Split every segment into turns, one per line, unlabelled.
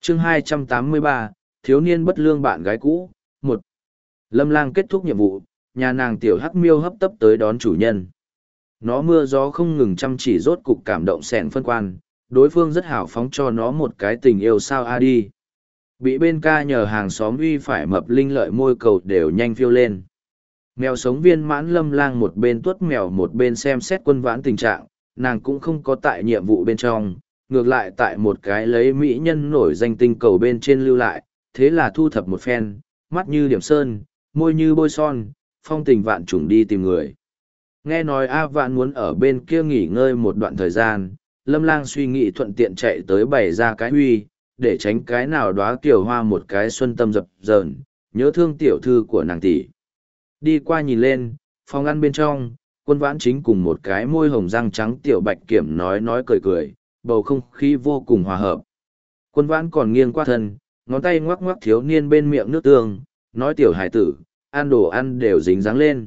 chương 283, thiếu niên bất lương bạn gái cũ. Một, Lâm Lang kết thúc nhiệm vụ, nhà nàng tiểu hắc miêu hấp tấp tới đón chủ nhân. Nó mưa gió không ngừng chăm chỉ, rốt cục cảm động xẻn phân quan, đối phương rất hào phóng cho nó một cái tình yêu sao a đi. Bị bên ca nhờ hàng xóm uy phải mập linh lợi môi cầu đều nhanh phiêu lên. Mèo sống viên mãn Lâm Lang một bên tuốt mèo một bên xem xét Quân Vãn tình trạng, nàng cũng không có tại nhiệm vụ bên trong, ngược lại tại một cái lấy mỹ nhân nổi danh tinh cầu bên trên lưu lại, thế là thu thập một phen, mắt như điểm sơn, môi như bôi son, phong tình vạn trùng đi tìm người. Nghe nói A Vãn muốn ở bên kia nghỉ ngơi một đoạn thời gian, Lâm Lang suy nghĩ thuận tiện chạy tới bày ra cái huy, để tránh cái nào đóa kiều hoa một cái xuân tâm dập dờn, nhớ thương tiểu thư của nàng tỷ. Đi qua nhìn lên, phòng ăn bên trong, Quân Vãn chính cùng một cái môi hồng răng trắng tiểu bạch kiểm nói cười cười, bầu không khí vô cùng hòa hợp. Quân Vãn còn nghiêng qua thân, ngón tay ngoắc ngoắc thiếu niên bên miệng nước tương, nói tiểu hải tử, ăn đồ ăn đều dính dáng lên.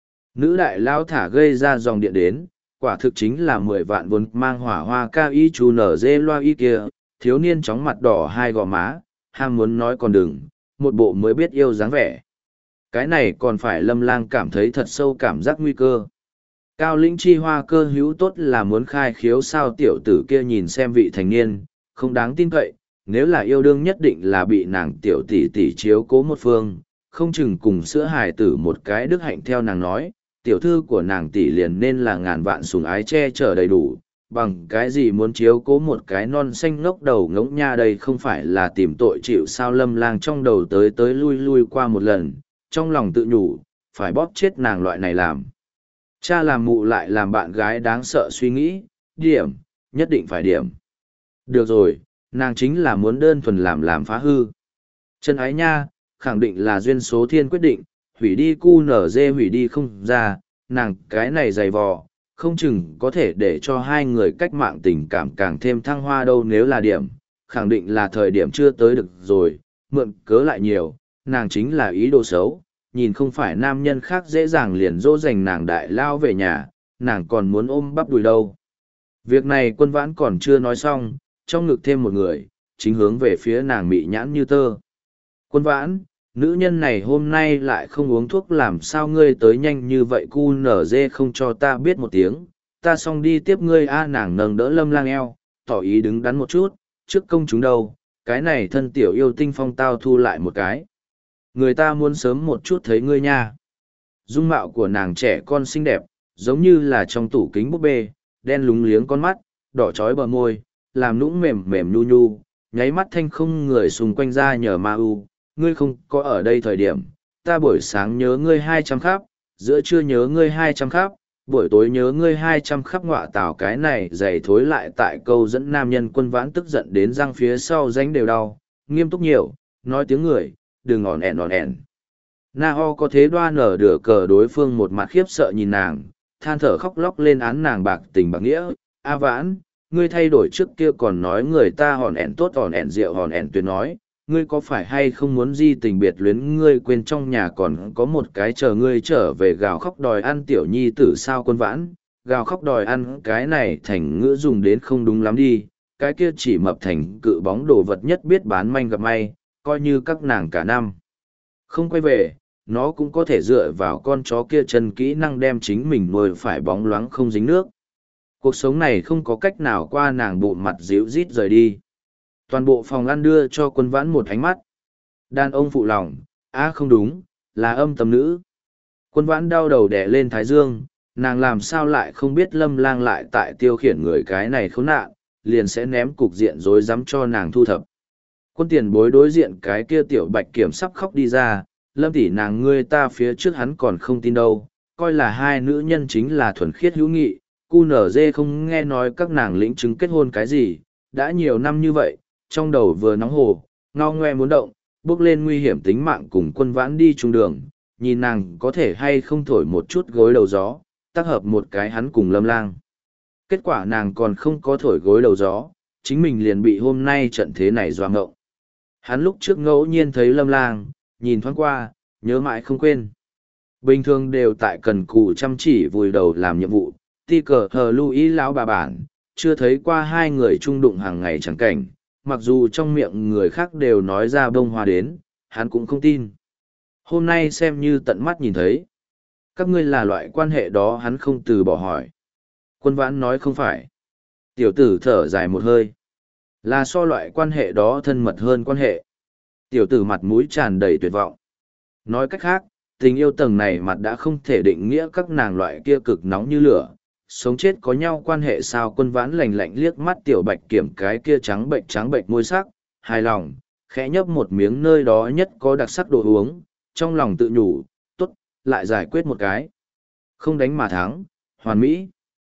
Nữ đại lao thả gây ra dòng điện đến, quả thực chính là 10 vạn vốn mang hỏa hoa ca y chú nở dê loa y kia, thiếu niên chóng mặt đỏ hai gò má, ham muốn nói còn đừng, một bộ mới biết yêu dáng vẻ. Cái này còn phải Lâm Lang cảm thấy thật sâu cảm giác nguy cơ. Cao lĩnh chi hoa cơ hữu tốt là muốn khai khiếu sao tiểu tử kia nhìn xem vị thành niên, không đáng tin cậy, nếu là yêu đương nhất định là bị nàng tiểu tỷ tỷ chiếu cố một phương, không chừng cùng sữa hài tử một cái đức hạnh theo nàng nói, tiểu thư của nàng tỷ liền nên là ngàn vạn sủng ái che chở đầy đủ, bằng cái gì muốn chiếu cố một cái non xanh ngốc đầu ngỗng nha, đây không phải là tìm tội chịu sao. Lâm Lang trong đầu tới lui lui qua một lần, trong lòng tự nhủ, phải bóp chết nàng loại này làm. Cha làm mụ lại làm bạn gái đáng sợ suy nghĩ, điểm, nhất định phải điểm. Được rồi, nàng chính là muốn đơn thuần làm phá hư. Chân ái nha, khẳng định là duyên số thiên quyết định, hủy đi cu nở dê hủy đi không ra, nàng cái này dày vò, không chừng có thể để cho hai người cách mạng tình cảm càng thêm thăng hoa đâu. Nếu là điểm, khẳng định là thời điểm chưa tới được rồi, mượn cớ lại nhiều, nàng chính là ý đồ xấu, nhìn không phải nam nhân khác dễ dàng liền dỗ dành nàng đại lao về nhà, nàng còn muốn ôm bắp đùi đâu. Việc này Quân Vãn còn chưa nói xong, trong ngực thêm một người, chính hướng về phía nàng mị nhãn như tơ. Quân Vãn, nữ nhân này hôm nay lại không uống thuốc, làm sao ngươi tới nhanh như vậy, cu nở dê không cho ta biết một tiếng, ta xong đi tiếp ngươi a. Nàng nâng đỡ Lâm Lang eo, tỏ ý đứng đắn một chút, trước công chúng đâu, cái này thân tiểu yêu tinh phong tao thu lại một cái. Người ta muốn sớm một chút thấy ngươi nha. Dung mạo của nàng trẻ con xinh đẹp, giống như là trong tủ kính búp bê, đen lúng liếng con mắt, đỏ trói bờ môi, làm nũng mềm mềm nhu nhu, nháy mắt thanh không người xung quanh ra nhờ ma u. Ngươi không có ở đây thời điểm, ta buổi sáng nhớ ngươi 200 khắp, giữa trưa nhớ ngươi 200 khắp, buổi tối nhớ ngươi 200 khắp. Ngọa tảo, cái này dày thối lại tại câu dẫn nam nhân. Quân Vãn tức giận đến răng phía sau ránh đều đau, nghiêm túc nhiều, nói tiếng người, đừng ỏn ẻn. Na ho có thế đoan nở đửa cờ, đối phương một mặt khiếp sợ nhìn nàng, than thở khóc lóc lên án nàng bạc tình bạc nghĩa. A Vãn, ngươi thay đổi trước kia còn nói người ta hòn ẻn tốt hòn ẻn rượu hòn ẻn tuyệt nói, ngươi có phải hay không muốn di tình biệt luyến, ngươi quên trong nhà còn có một cái chờ ngươi trở về gào khóc đòi ăn tiểu nhi tử sao. Quân Vãn, gào khóc đòi ăn cái này thành ngữ dùng đến không đúng lắm đi, cái kia chỉ mập thành cự bóng đồ vật nhất biết bán manh gặp may, coi như các nàng cả năm không quay về, nó cũng có thể dựa vào con chó kia chân kỹ năng đem chính mình nuôi phải bóng loáng không dính nước. Cuộc sống này không có cách nào qua. Nàng bụng mặt díu rít rời đi. Toàn bộ phòng ăn đưa cho Quân Vãn một ánh mắt. Đàn ông phụ lòng, không đúng, là âm tầm nữ. Quân Vãn đau đầu đè lên thái dương, nàng làm sao lại không biết Lâm Lang lại tại tiêu khiển người cái này khốn nạn, liền sẽ ném cục diện rối rắm cho nàng thu thập. Quân tiền bối đối diện cái kia tiểu bạch kiểm sắp khóc đi ra, Lâm tỷ, nàng ngươi ta phía trước hắn còn không tin đâu, coi là hai nữ nhân chính là thuần khiết hữu nghị, cu nở dê không nghe nói các nàng lĩnh chứng kết hôn cái gì, đã nhiều năm như vậy, trong đầu vừa nóng hồ, ngao ngoe muốn động, bước lên nguy hiểm tính mạng cùng Quân Vãn đi chung đường, nhìn nàng có thể hay không thổi một chút gối đầu gió, tác hợp một cái hắn cùng Lâm Lang. Kết quả nàng còn không có thổi gối đầu gió, chính mình liền bị hôm nay trận thế này doa ngộng. Hắn lúc trước ngẫu nhiên thấy Lâm Lang, nhìn thoáng qua, nhớ mãi không quên. Bình thường đều tại cần cù chăm chỉ vùi đầu làm nhiệm vụ, ti cờ hờ lưu ý lão bà bản, chưa thấy qua hai người chung đụng hàng ngày chẳng cảnh, mặc dù trong miệng người khác đều nói ra bông hoa đến, hắn cũng không tin. Hôm nay xem như tận mắt nhìn thấy. Các ngươi là loại quan hệ đó hắn không từ bỏ hỏi. Quân Vãn nói không phải. Tiểu tử thở dài một hơi. Là so loại quan hệ đó thân mật hơn quan hệ. Tiểu tử mặt mũi tràn đầy tuyệt vọng. Nói cách khác, tình yêu tầng này mặt đã không thể định nghĩa các nàng loại kia cực nóng như lửa. Sống chết có nhau quan hệ sao? Quân Vãn lạnh lạnh liếc mắt Tiểu Bạch Kiểm cái kia trắng bệnh môi sắc, hài lòng, khẽ nhấp một miếng nơi đó nhất có đặc sắc đồ uống, trong lòng tự nhủ, tốt, lại giải quyết một cái. Không đánh mà thắng, hoàn mỹ.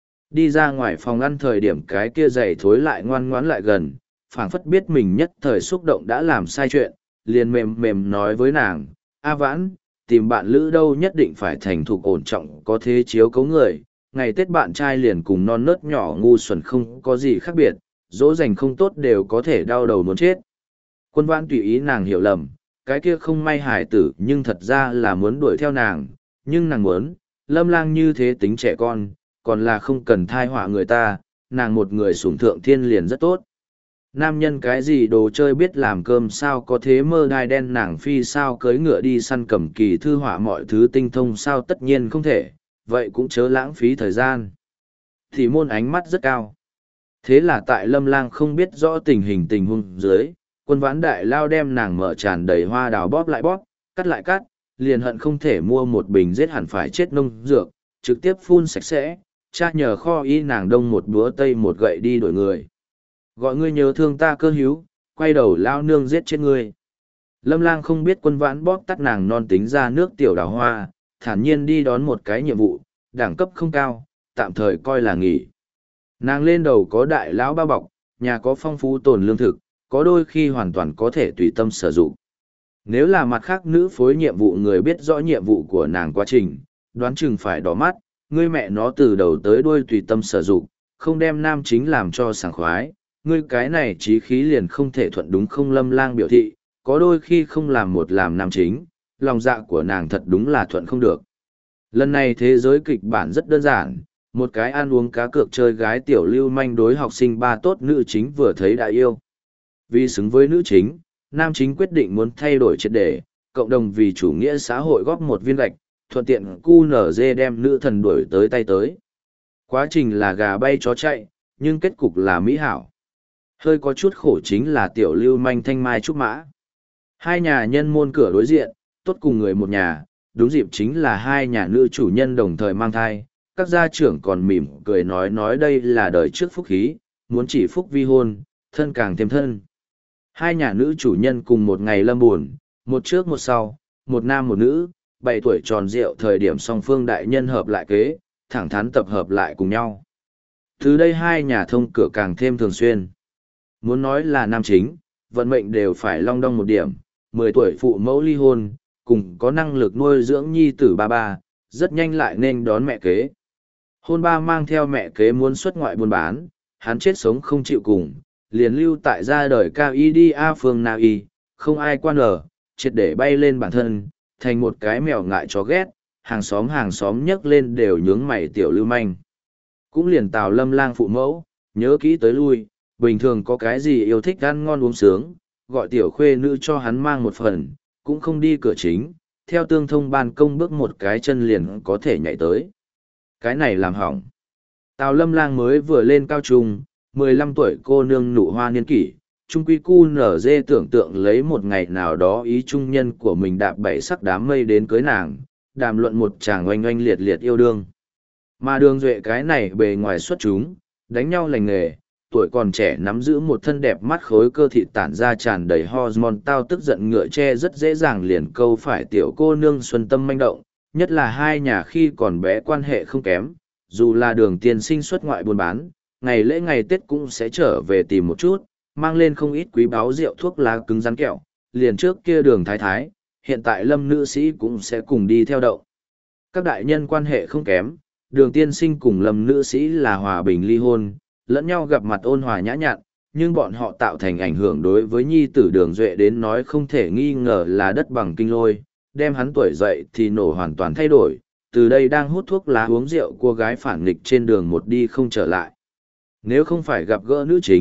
Đi ra ngoài phòng ăn thời điểm cái kia giày thối lại ngoan ngoãn lại gần, phảng phất biết mình nhất thời xúc động đã làm sai chuyện, liền mềm mềm nói với nàng, A Vãn, tìm bạn lữ đâu nhất định phải thành thục ổn trọng có thế chiếu cấu người, ngày Tết bạn trai liền cùng non nớt nhỏ ngu xuẩn không có gì khác biệt, dỗ dành không tốt đều có thể đau đầu muốn chết. Quân Vãn tùy ý nàng hiểu lầm, cái kia không may hài tử nhưng thật ra là muốn đuổi theo nàng, nhưng nàng muốn, Lâm Lang như thế tính trẻ con, còn là không cần thai họa người ta, nàng một người sủng thượng thiên liền rất tốt. Nam nhân cái gì đồ chơi biết làm cơm sao có thế mơ đai đen nàng phi sao cưới ngựa đi săn cầm kỳ thư họa mọi thứ tinh thông sao tất nhiên không thể, vậy cũng chớ lãng phí thời gian. Thì môn ánh mắt rất cao. Thế là tại Lâm Lang không biết rõ tình hình tình huống dưới, Quân Vãn đại lao đem nàng mở tràn đầy hoa đào bóp lại cắt, liền hận không thể mua một bình giết hẳn phải chết nông dược, trực tiếp phun sạch sẽ, cha nhờ kho y nàng đông một búa tây một gậy đi đổi người. Gọi ngươi nhớ thương ta cơ hữu, quay đầu lao nương giết chết ngươi. Lâm Lang không biết Quân Vãn bóp tắt nàng non tính ra nước tiểu đào hoa, thản nhiên đi đón một cái nhiệm vụ, đẳng cấp không cao, tạm thời coi là nghỉ. Nàng lên đầu có đại lão bao bọc, nhà có phong phú tồn lương thực, có đôi khi hoàn toàn có thể tùy tâm sử dụng. Nếu là mặt khác nữ phối nhiệm vụ người biết rõ nhiệm vụ của nàng quá trình, đoán chừng phải đỏ mắt, ngươi mẹ nó từ đầu tới đuôi tùy tâm sử dụng, không đem nam chính làm cho sảng khoái, ngươi cái này chí khí liền không thể thuận đúng không? Lâm Lang biểu thị, có đôi khi không làm một làm nam chính, lòng dạ của nàng thật đúng là thuận không được. Lần này thế giới kịch bản rất đơn giản, một cái ăn uống cá cược chơi gái tiểu lưu manh đối học sinh ba tốt nữ chính vừa thấy đã yêu. Vì xứng với nữ chính, nam chính quyết định muốn thay đổi triệt để, cộng đồng vì chủ nghĩa xã hội góp một viên gạch, thuận tiện QNZ đem nữ thần đuổi tới tay tới. Quá trình là gà bay chó chạy, nhưng kết cục là mỹ hảo. Hơi có chút khổ chính là tiểu lưu manh thanh mai trúc mã. Hai nhà nhân môn cửa đối diện, tốt cùng người một nhà, đúng dịp chính là hai nhà nữ chủ nhân đồng thời mang thai. Các gia trưởng còn mỉm cười nói đây là đời trước phúc khí, muốn chỉ phúc vi hôn, thân càng thêm thân. Hai nhà nữ chủ nhân cùng một ngày lâm buồn, một trước một sau, một nam một nữ, 7 tuổi tròn rượu thời điểm song phương đại nhân hợp lại kế, thẳng thắn tập hợp lại cùng nhau. Từ đây hai nhà thông cửa càng thêm thường xuyên. Muốn nói là nam chính, vận mệnh đều phải long đong một điểm, 10 tuổi phụ mẫu ly hôn, cùng có năng lực nuôi dưỡng nhi tử ba, rất nhanh lại nên đón mẹ kế. Hôn ba mang theo mẹ kế muốn xuất ngoại buôn bán, hắn chết sống không chịu cùng, liền lưu tại ra đời cao y đi A phương nào y, không ai quan lờ, triệt để bay lên bản thân, thành một cái mèo ngại chó ghét, hàng xóm nhấc lên đều nhướng mày tiểu lưu manh. Cũng liền Tào Lâm Lang phụ mẫu, nhớ kỹ tới lui, bình thường có cái gì yêu thích ăn ngon uống sướng, gọi tiểu khuê nữ cho hắn mang một phần, cũng không đi cửa chính, theo tương thông ban công bước một cái chân liền có thể nhảy tới. Cái này làm hỏng. Tào Lâm Lang mới vừa lên cao trung, 15 tuổi cô nương nụ hoa niên kỷ, trung quy cu nở dê tưởng tượng lấy một ngày nào đó ý trung nhân của mình đạp bảy sắc đám mây đến cưới nàng, đàm luận một chàng oanh oanh liệt liệt yêu đương. Mà Đường Duệ cái này bề ngoài xuất chúng, đánh nhau lành nghề, tuổi còn trẻ nắm giữ một thân đẹp mắt khối cơ thịt tản ra tràn đầy hormone tao tức giận ngựa tre rất dễ dàng liền câu phải tiểu cô nương xuân tâm manh động, nhất là hai nhà khi còn bé quan hệ không kém, dù là Đường tiên sinh xuất ngoại buôn bán, ngày lễ ngày Tết cũng sẽ trở về tìm một chút, mang lên không ít quý báu rượu thuốc lá cứng rắn kẹo, liền trước kia Đường thái thái, hiện tại Lâm nữ sĩ cũng sẽ cùng đi theo đậu. Các đại nhân quan hệ không kém, Đường tiên sinh cùng Lâm nữ sĩ là hòa bình ly hôn, lẫn nhau gặp mặt ôn hòa nhã nhặn, nhưng bọn họ tạo thành ảnh hưởng đối với nhi tử Đường Duệ đến nói không thể nghi ngờ là đất bằng kinh lôi, đem hắn tuổi dậy thì nổ hoàn toàn thay đổi, từ đây đang hút thuốc lá uống rượu cô gái phản nghịch trên đường một đi không trở lại. Nếu không phải gặp gỡ nữ chính,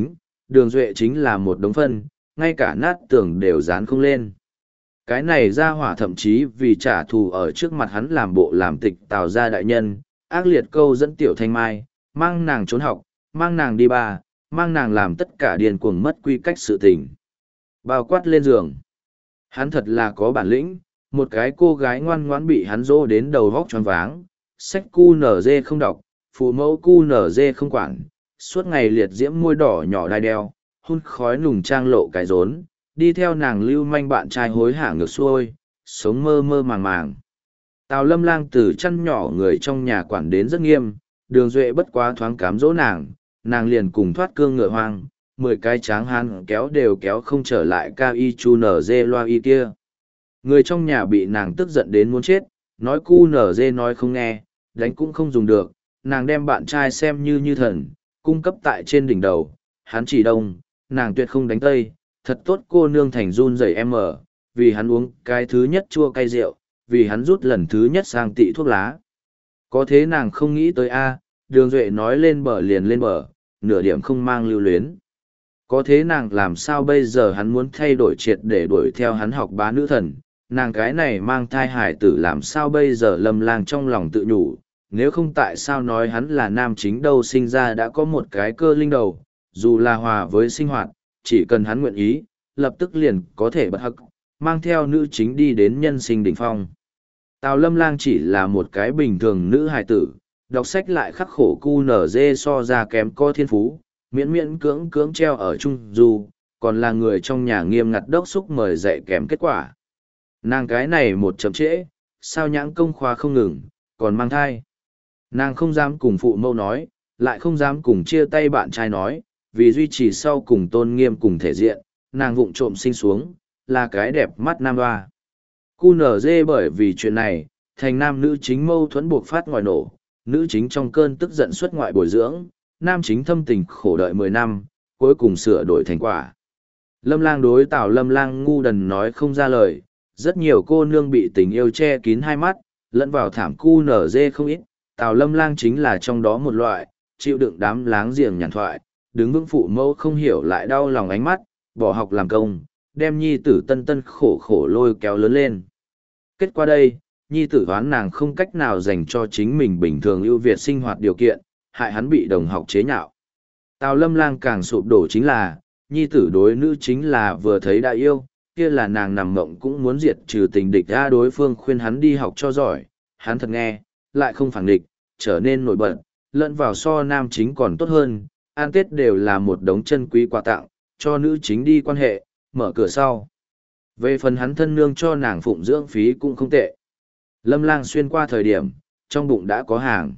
Đường Duệ chính là một đống phân, ngay cả nát tường đều dán không lên. Cái này ra hỏa thậm chí vì trả thù ở trước mặt hắn làm bộ làm tịch Tào gia đại nhân, ác liệt câu dẫn Tiểu Thanh Mai, mang nàng trốn học, mang nàng đi ba, mang nàng làm tất cả điên cuồng mất quy cách sự tình. Bao quát lên giường. Hắn thật là có bản lĩnh, một cái cô gái ngoan ngoãn bị hắn dỗ đến đầu vóc choáng váng, sách cu nở dê không đọc, phụ mẫu cu nở dê không quản, suốt ngày liệt diễm môi đỏ nhỏ đai đeo, hun khói nùng trang lộ cái rốn, đi theo nàng lưu manh bạn trai hối hả ngược xuôi, sống mơ mơ màng màng. Tào Lâm Lang từ chăn nhỏ người trong nhà quản đến rất nghiêm, Đường Duệ bất quá thoáng cám dỗ nàng liền cùng thoát cương ngựa hoang, 10 cái tráng hán kéo đều kéo không trở lại ca y chu nở dê loa y kia. Người trong nhà bị nàng tức giận đến muốn chết, nói cu nở dê nói không nghe, đánh cũng không dùng được, nàng đem bạn trai xem như thần, cung cấp tại trên đỉnh đầu, hắn chỉ đông, nàng tuyệt không đánh tây, thật tốt cô nương thành run rẩy em ở, vì hắn uống cái thứ nhất chua cay rượu, vì hắn rút lần thứ nhất sang tị thuốc lá. Có thế nàng không nghĩ tới a, Đường Duệ nói lên bờ liền lên bờ, nửa điểm không mang lưu luyến. Có thế nàng làm sao bây giờ hắn muốn thay đổi triệt để đuổi theo hắn học bá nữ thần, nàng cái này mang thai hải tử làm sao bây giờ Lâm Lang trong lòng tự nhủ, nếu không tại sao nói hắn là nam chính đâu, sinh ra đã có một cái cơ linh đầu, dù là hòa với sinh hoạt, chỉ cần hắn nguyện ý, lập tức liền có thể bật hắc, mang theo nữ chính đi đến nhân sinh đỉnh phong. Tào Lâm Lang chỉ là một cái bình thường nữ hài tử, đọc sách lại khắc khổ cu nở dê so ra kém có thiên phú, miễn miễn cưỡng cưỡng treo ở trung du, còn là người trong nhà nghiêm ngặt đốc xúc mời dạy kém kết quả. Nàng cái này một chậm trễ, sao nhãng công khoa không ngừng, còn mang thai. Nàng không dám cùng phụ mẫu nói, lại không dám cùng chia tay bạn trai nói, vì duy trì sau cùng tôn nghiêm cùng thể diện, nàng vụng trộm sinh xuống, là cái đẹp mắt nam hoa. Cu nở dê bởi vì chuyện này, thành nam nữ chính mâu thuẫn buộc phát ngoài nổ, nữ chính trong cơn tức giận xuất ngoại bồi dưỡng, nam chính thâm tình khổ đợi 10 năm, cuối cùng sửa đổi thành quả. Lâm Lang đối Tào Lâm Lang ngu đần nói không ra lời, rất nhiều cô nương bị tình yêu che kín hai mắt, lẫn vào thảm cu nở dê không ít, Tào Lâm Lang chính là trong đó một loại, chịu đựng đám láng giềng nhàn thoại, đứng vững phụ mẫu không hiểu lại đau lòng ánh mắt, bỏ học làm công, đem nhi tử tân tân khổ khổ lôi kéo lớn lên. Kết quả đây, nhi tử đoán nàng không cách nào dành cho chính mình bình thường ưu việt sinh hoạt điều kiện, hại hắn bị đồng học chế nhạo. Tào Lâm Lang càng sụp đổ chính là, nhi tử đối nữ chính là vừa thấy đã yêu, kia là nàng nằm mộng cũng muốn diệt trừ tình địch ra, đối phương khuyên hắn đi học cho giỏi, hắn thật nghe, lại không phản địch, trở nên nổi bật, lẫn vào so nam chính còn tốt hơn, an tết đều là một đống chân quý quà tặng, cho nữ chính đi quan hệ, mở cửa sau. Về phần hắn thân nương cho nàng phụng dưỡng phí cũng không tệ. Lâm Lang xuyên qua thời điểm, trong bụng đã có hàng.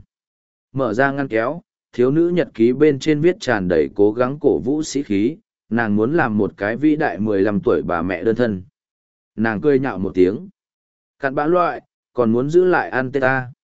Mở ra ngăn kéo, thiếu nữ nhật ký bên trên viết tràn đầy cố gắng cổ vũ sĩ khí, nàng muốn làm một cái vĩ đại 15 tuổi bà mẹ đơn thân. Nàng cười nhạo một tiếng. Cặn bã loại, còn muốn giữ lại ăn tết ta.